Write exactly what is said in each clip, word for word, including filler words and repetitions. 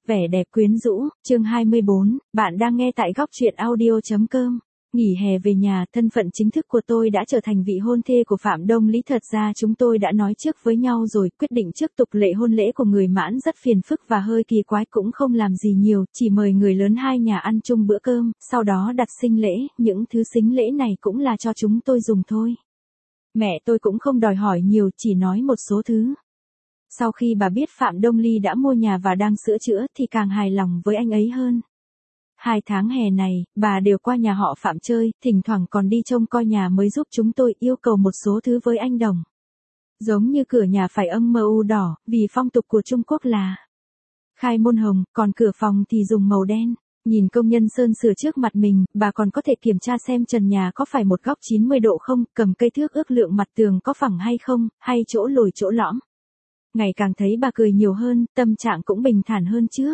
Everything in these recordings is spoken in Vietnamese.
Vẻ đẹp quyến rũ, chương hai mươi bốn, bạn đang nghe tại góc truyện audio.com. Nghỉ hè về nhà, thân phận chính thức của tôi đã trở thành vị hôn thê của Phạm Đông Lý. Thật ra chúng tôi đã nói trước với nhau rồi, quyết định trước tục lệ hôn lễ của người Mãn rất phiền phức và hơi kỳ quái, cũng không làm gì nhiều, chỉ mời người lớn hai nhà ăn chung bữa cơm, sau đó đặt sinh lễ, những thứ sính lễ này cũng là cho chúng tôi dùng thôi. Mẹ tôi cũng không đòi hỏi nhiều, chỉ nói một số thứ. Sau khi bà biết Phạm Đông Ly đã mua nhà và đang sửa chữa thì càng hài lòng với anh ấy hơn. Hai tháng hè này, bà đều qua nhà họ Phạm chơi, thỉnh thoảng còn đi trông coi nhà mới giúp chúng tôi, yêu cầu một số thứ với anh Đồng. Giống như cửa nhà phải âm màu đỏ, vì phong tục của Trung Quốc là khai môn hồng, còn cửa phòng thì dùng màu đen. Nhìn công nhân sơn sửa trước mặt mình, bà còn có thể kiểm tra xem trần nhà có phải một góc chín mươi độ không, cầm cây thước ước lượng mặt tường có phẳng hay không, hay chỗ lồi chỗ lõm. Ngày càng thấy bà cười nhiều hơn, tâm trạng cũng bình thản hơn trước.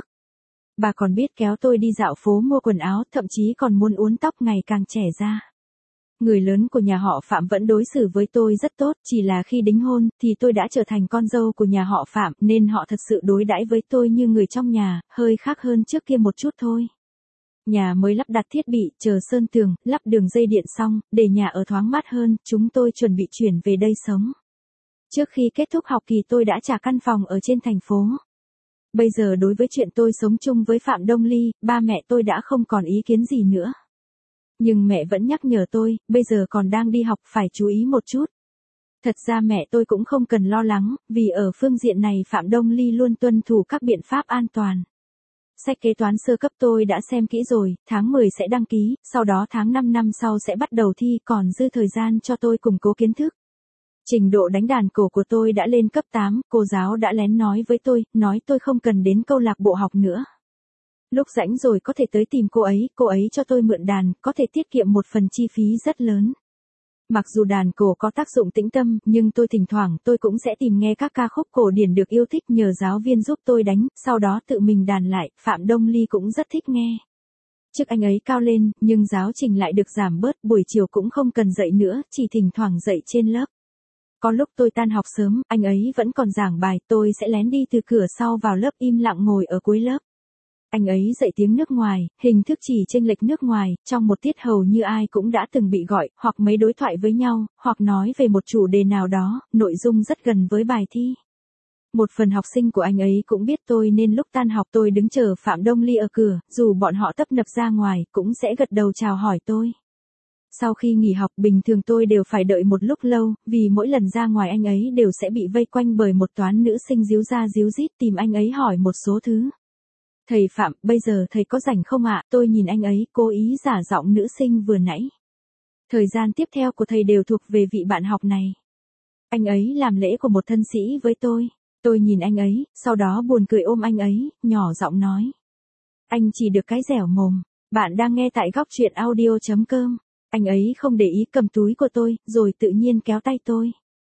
Bà còn biết kéo tôi đi dạo phố mua quần áo, thậm chí còn muốn uốn tóc ngày càng trẻ ra. Người lớn của nhà họ Phạm vẫn đối xử với tôi rất tốt, chỉ là khi đính hôn, thì tôi đã trở thành con dâu của nhà họ Phạm, nên họ thật sự đối đãi với tôi như người trong nhà, hơi khác hơn trước kia một chút thôi. Nhà mới lắp đặt thiết bị, chờ sơn tường, lắp đường dây điện xong, để nhà ở thoáng mát hơn, chúng tôi chuẩn bị chuyển về đây sống. Trước khi kết thúc học kỳ tôi đã trả căn phòng ở trên thành phố. Bây giờ đối với chuyện tôi sống chung với Phạm Đông Ly, ba mẹ tôi đã không còn ý kiến gì nữa. Nhưng mẹ vẫn nhắc nhở tôi, bây giờ còn đang đi học phải chú ý một chút. Thật ra mẹ tôi cũng không cần lo lắng, vì ở phương diện này Phạm Đông Ly luôn tuân thủ các biện pháp an toàn. Sách kế toán sơ cấp tôi đã xem kỹ rồi, tháng mười sẽ đăng ký, sau đó tháng năm năm sau sẽ bắt đầu thi, còn dư thời gian cho tôi củng cố kiến thức. Trình độ đánh đàn cổ của tôi đã lên cấp tám, cô giáo đã lén nói với tôi, nói tôi không cần đến câu lạc bộ học nữa. Lúc rảnh rồi có thể tới tìm cô ấy, cô ấy cho tôi mượn đàn, có thể tiết kiệm một phần chi phí rất lớn. Mặc dù đàn cổ có tác dụng tĩnh tâm, nhưng tôi thỉnh thoảng tôi cũng sẽ tìm nghe các ca khúc cổ điển được yêu thích, nhờ giáo viên giúp tôi đánh, sau đó tự mình đàn lại. Phạm Đông Ly cũng rất thích nghe. Trước anh ấy cao lên, nhưng giáo trình lại được giảm bớt, buổi chiều cũng không cần dạy nữa, chỉ thỉnh thoảng dạy trên lớp. Có lúc tôi tan học sớm, anh ấy vẫn còn giảng bài, tôi sẽ lén đi từ cửa sau vào lớp, im lặng ngồi ở cuối lớp. Anh ấy dạy tiếng nước ngoài, hình thức chỉ chênh lệch nước ngoài, trong một tiết hầu như ai cũng đã từng bị gọi, hoặc mấy đối thoại với nhau, hoặc nói về một chủ đề nào đó, nội dung rất gần với bài thi. Một phần học sinh của anh ấy cũng biết tôi nên lúc tan học tôi đứng chờ Phạm Đông Ly ở cửa, dù bọn họ tấp nập ra ngoài, cũng sẽ gật đầu chào hỏi tôi. Sau khi nghỉ học bình thường tôi đều phải đợi một lúc lâu, vì mỗi lần ra ngoài anh ấy đều sẽ bị vây quanh bởi một toán nữ sinh díu ra díu dít tìm anh ấy hỏi một số thứ. Thầy Phạm, bây giờ thầy có rảnh không ạ? Tôi nhìn anh ấy, cố ý giả giọng nữ sinh vừa nãy. Thời gian tiếp theo của thầy đều thuộc về vị bạn học này. Anh ấy làm lễ của một thân sĩ với tôi. Tôi nhìn anh ấy, sau đó buồn cười ôm anh ấy, nhỏ giọng nói. Anh chỉ được cái dẻo mồm. Bạn đang nghe tại góc truyện audio.com. Anh ấy không để ý, cầm túi của tôi, rồi tự nhiên kéo tay tôi.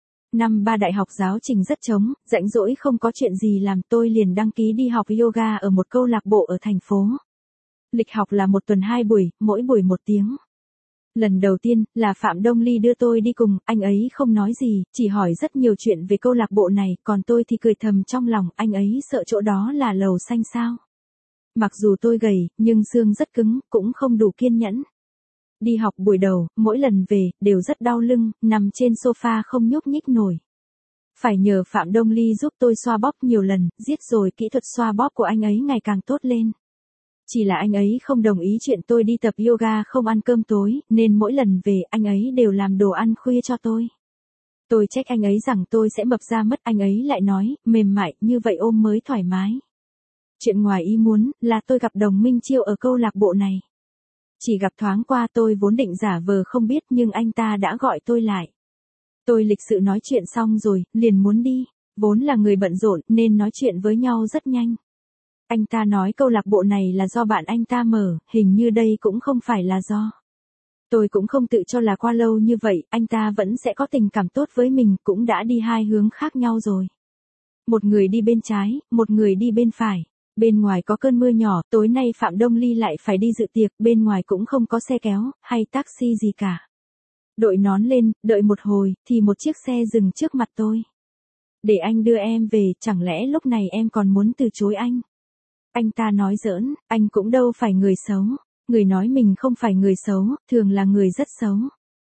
Năm ba đại học giáo trình rất trống, rảnh rỗi không có chuyện gì làm, tôi liền đăng ký đi học yoga ở một câu lạc bộ ở thành phố. Lịch học là một tuần hai buổi, mỗi buổi một tiếng. Lần đầu tiên, là Phạm Đông Ly đưa tôi đi cùng, anh ấy không nói gì, chỉ hỏi rất nhiều chuyện về câu lạc bộ này, còn tôi thì cười thầm trong lòng, anh ấy sợ chỗ đó là lầu xanh sao. Mặc dù tôi gầy, nhưng xương rất cứng, cũng không đủ kiên nhẫn. Đi học buổi đầu, mỗi lần về, đều rất đau lưng, nằm trên sofa không nhúc nhích nổi. Phải nhờ Phạm Đông Ly giúp tôi xoa bóp nhiều lần, giết rồi kỹ thuật xoa bóp của anh ấy ngày càng tốt lên. Chỉ là anh ấy không đồng ý chuyện tôi đi tập yoga không ăn cơm tối, nên mỗi lần về anh ấy đều làm đồ ăn khuya cho tôi. Tôi trách anh ấy rằng tôi sẽ mập ra mất, anh ấy lại nói, mềm mại, như vậy ôm mới thoải mái. Chuyện ngoài ý muốn, là tôi gặp Đồng Minh Chiêu ở câu lạc bộ này. Chỉ gặp thoáng qua, tôi vốn định giả vờ không biết nhưng anh ta đã gọi tôi lại. Tôi lịch sự nói chuyện xong rồi, liền muốn đi. Vốn là người bận rộn nên nói chuyện với nhau rất nhanh. Anh ta nói câu lạc bộ này là do bạn anh ta mở, hình như đây cũng không phải là do. Tôi cũng không tự cho là qua lâu như vậy, anh ta vẫn sẽ có tình cảm tốt với mình, cũng đã đi hai hướng khác nhau rồi. Một người đi bên trái, một người đi bên phải. Bên ngoài có cơn mưa nhỏ, tối nay Phạm Đông Ly lại phải đi dự tiệc, bên ngoài cũng không có xe kéo, hay taxi gì cả. Đội nón lên, đợi một hồi, thì một chiếc xe dừng trước mặt tôi. Để anh đưa em về, chẳng lẽ lúc này em còn muốn từ chối anh? Anh ta nói giỡn, anh cũng đâu phải người xấu. Người nói mình không phải người xấu, thường là người rất xấu.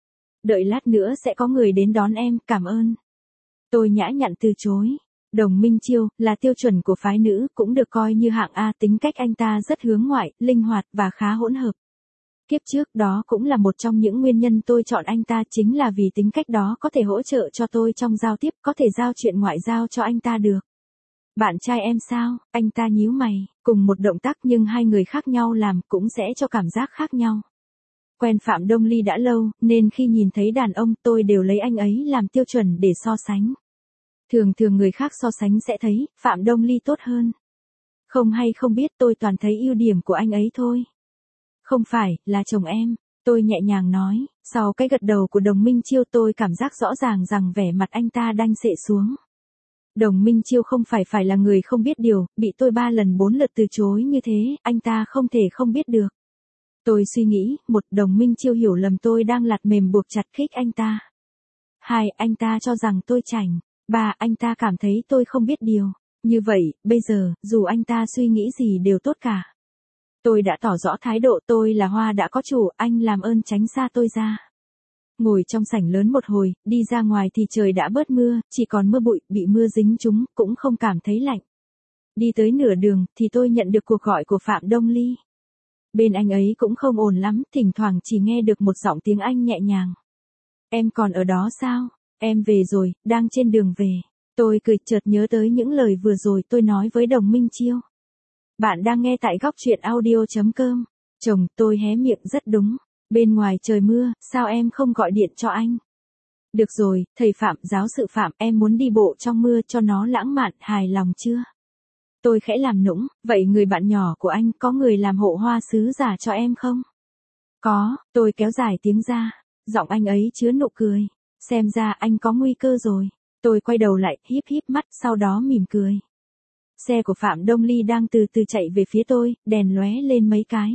Đợi lát nữa sẽ có người đến đón em, cảm ơn. Tôi nhã nhặn từ chối. Đồng Minh Chiêu, là tiêu chuẩn của phái nữ, cũng được coi như hạng A, tính cách anh ta rất hướng ngoại, linh hoạt và khá hỗn hợp. Kiếp trước đó cũng là một trong những nguyên nhân tôi chọn anh ta, chính là vì tính cách đó có thể hỗ trợ cho tôi trong giao tiếp, có thể giao chuyện ngoại giao cho anh ta được. Bạn trai em sao? Anh ta nhíu mày, cùng một động tác nhưng hai người khác nhau làm cũng sẽ cho cảm giác khác nhau. Quen Phạm Đông Ly đã lâu, nên khi nhìn thấy đàn ông tôi đều lấy anh ấy làm tiêu chuẩn để so sánh. Thường thường người khác so sánh sẽ thấy, Phạm Đông Ly tốt hơn. Không hay không biết tôi toàn thấy ưu điểm của anh ấy thôi. Không phải, là chồng em, tôi nhẹ nhàng nói, sau cái gật đầu của Đồng Minh Chiêu tôi cảm giác rõ ràng rằng vẻ mặt anh ta đanh xệ xuống. Đồng Minh Chiêu không phải phải là người không biết điều, bị tôi ba lần bốn lượt từ chối như thế, anh ta không thể không biết được. Tôi suy nghĩ, một, Đồng Minh Chiêu hiểu lầm tôi đang lạt mềm buộc chặt khích anh ta. Hai, anh ta cho rằng tôi chảnh. Ba, anh ta cảm thấy tôi không biết điều. Như vậy, bây giờ, dù anh ta suy nghĩ gì đều tốt cả. Tôi đã tỏ rõ thái độ, tôi là hoa đã có chủ, anh làm ơn tránh xa tôi ra. Ngồi trong sảnh lớn một hồi, đi ra ngoài thì trời đã bớt mưa, chỉ còn mưa bụi, bị mưa dính trúng, cũng không cảm thấy lạnh. Đi tới nửa đường, thì tôi nhận được cuộc gọi của Phạm Đông Ly. Bên anh ấy cũng không ổn lắm, thỉnh thoảng chỉ nghe được một giọng tiếng Anh nhẹ nhàng. Em còn ở đó sao? Em về rồi, đang trên đường về. Tôi cười, chợt nhớ tới những lời vừa rồi tôi nói với Đồng Minh Chiêu. Bạn đang nghe tại góc truyện audio chấm com. Chồng, tôi hé miệng, rất đúng. Bên ngoài trời mưa, sao em không gọi điện cho anh? Được rồi, thầy Phạm, giáo sự Phạm, em muốn đi bộ trong mưa cho nó lãng mạn, hài lòng chưa? Tôi khẽ làm nũng, vậy người bạn nhỏ của anh có người làm hộ hoa sứ giả cho em không? Có, tôi kéo dài tiếng ra, giọng anh ấy chứa nụ cười. Xem ra anh có nguy cơ rồi. Tôi quay đầu lại, híp híp mắt, sau đó mỉm cười. Xe của Phạm Đông Ly đang từ từ chạy về phía tôi, đèn lóe lên mấy cái.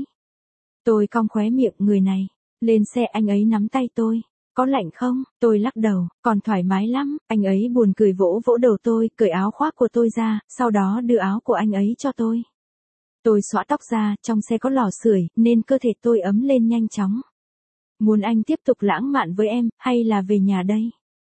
Tôi cong khóe miệng, người này. Lên xe anh ấy nắm tay tôi. Có lạnh không? Tôi lắc đầu, còn thoải mái lắm. Anh ấy buồn cười vỗ vỗ đầu tôi, cởi áo khoác của tôi ra, sau đó đưa áo của anh ấy cho tôi. Tôi xõa tóc ra, trong xe có lò sưởi, nên cơ thể tôi ấm lên nhanh chóng. Muốn anh tiếp tục lãng mạn với em, hay là về nhà đây?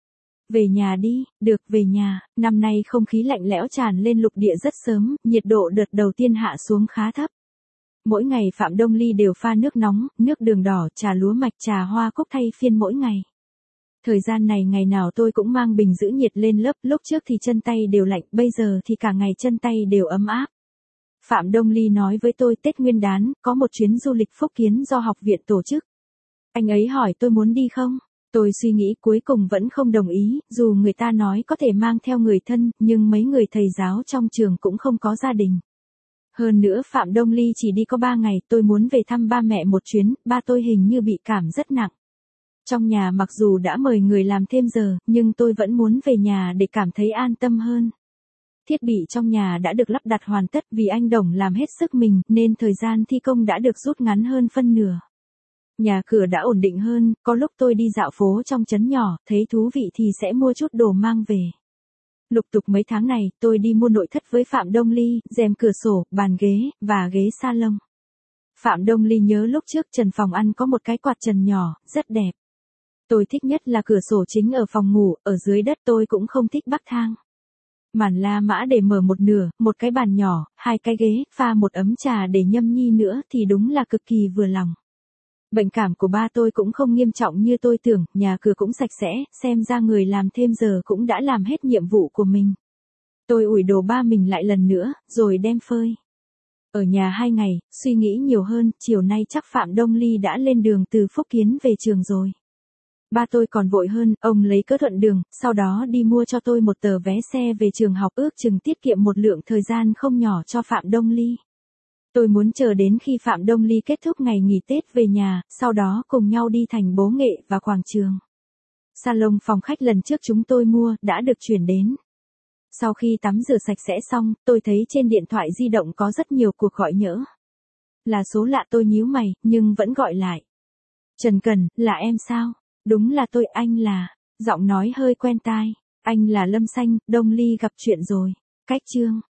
Về nhà đi, được, về nhà. Năm nay không khí lạnh lẽo tràn lên lục địa rất sớm, nhiệt độ đợt đầu tiên hạ xuống khá thấp. Mỗi ngày Phạm Đông Ly đều pha nước nóng, nước đường đỏ, trà lúa mạch, trà hoa cúc thay phiên mỗi ngày. Thời gian này ngày nào tôi cũng mang bình giữ nhiệt lên lớp, lúc trước thì chân tay đều lạnh, bây giờ thì cả ngày chân tay đều ấm áp. Phạm Đông Ly nói với tôi Tết Nguyên đán, có một chuyến du lịch Phúc Kiến do học viện tổ chức. Anh ấy hỏi tôi muốn đi không? Tôi suy nghĩ cuối cùng vẫn không đồng ý, dù người ta nói có thể mang theo người thân, nhưng mấy người thầy giáo trong trường cũng không có gia đình. Hơn nữa Phạm Đông Ly chỉ đi có ba ngày, tôi muốn về thăm ba mẹ một chuyến, ba tôi hình như bị cảm rất nặng. Trong nhà mặc dù đã mời người làm thêm giờ, nhưng tôi vẫn muốn về nhà để cảm thấy an tâm hơn. Thiết bị trong nhà đã được lắp đặt hoàn tất, vì anh Đồng làm hết sức mình, nên thời gian thi công đã được rút ngắn hơn phân nửa. Nhà cửa đã ổn định hơn, có lúc tôi đi dạo phố trong trấn nhỏ, thấy thú vị thì sẽ mua chút đồ mang về. Lục tục mấy tháng này, tôi đi mua nội thất với Phạm Đông Ly, rèm cửa sổ, bàn ghế, và ghế salon. Phạm Đông Ly nhớ lúc trước trần phòng ăn có một cái quạt trần nhỏ, rất đẹp. Tôi thích nhất là cửa sổ chính ở phòng ngủ, ở dưới đất tôi cũng không thích bắc thang. Màn La Mã để mở một nửa, một cái bàn nhỏ, hai cái ghế, pha một ấm trà để nhâm nhi nữa thì đúng là cực kỳ vừa lòng. Bệnh cảm của ba tôi cũng không nghiêm trọng như tôi tưởng, nhà cửa cũng sạch sẽ, xem ra người làm thêm giờ cũng đã làm hết nhiệm vụ của mình. Tôi ủi đồ ba mình lại lần nữa, rồi đem phơi. Ở nhà hai ngày, suy nghĩ nhiều hơn, chiều nay chắc Phạm Đông Ly đã lên đường từ Phúc Kiến về trường rồi. Ba tôi còn vội hơn, ông lấy cớ thuận đường, sau đó đi mua cho tôi một tờ vé xe về trường học, ước chừng tiết kiệm một lượng thời gian không nhỏ cho Phạm Đông Ly. Tôi muốn chờ đến khi Phạm Đông Ly kết thúc ngày nghỉ Tết về nhà, sau đó cùng nhau đi thành Bố Nghệ và quảng trường. Salon phòng khách lần trước chúng tôi mua, đã được chuyển đến. Sau khi tắm rửa sạch sẽ xong, tôi thấy trên điện thoại di động có rất nhiều cuộc gọi nhỡ. Là số lạ, tôi nhíu mày, nhưng vẫn gọi lại. Trần Cần, là em sao? Đúng là tôi, anh là. Giọng nói hơi quen tai. Anh là Lâm Xanh, Đông Ly gặp chuyện rồi. Cách chương.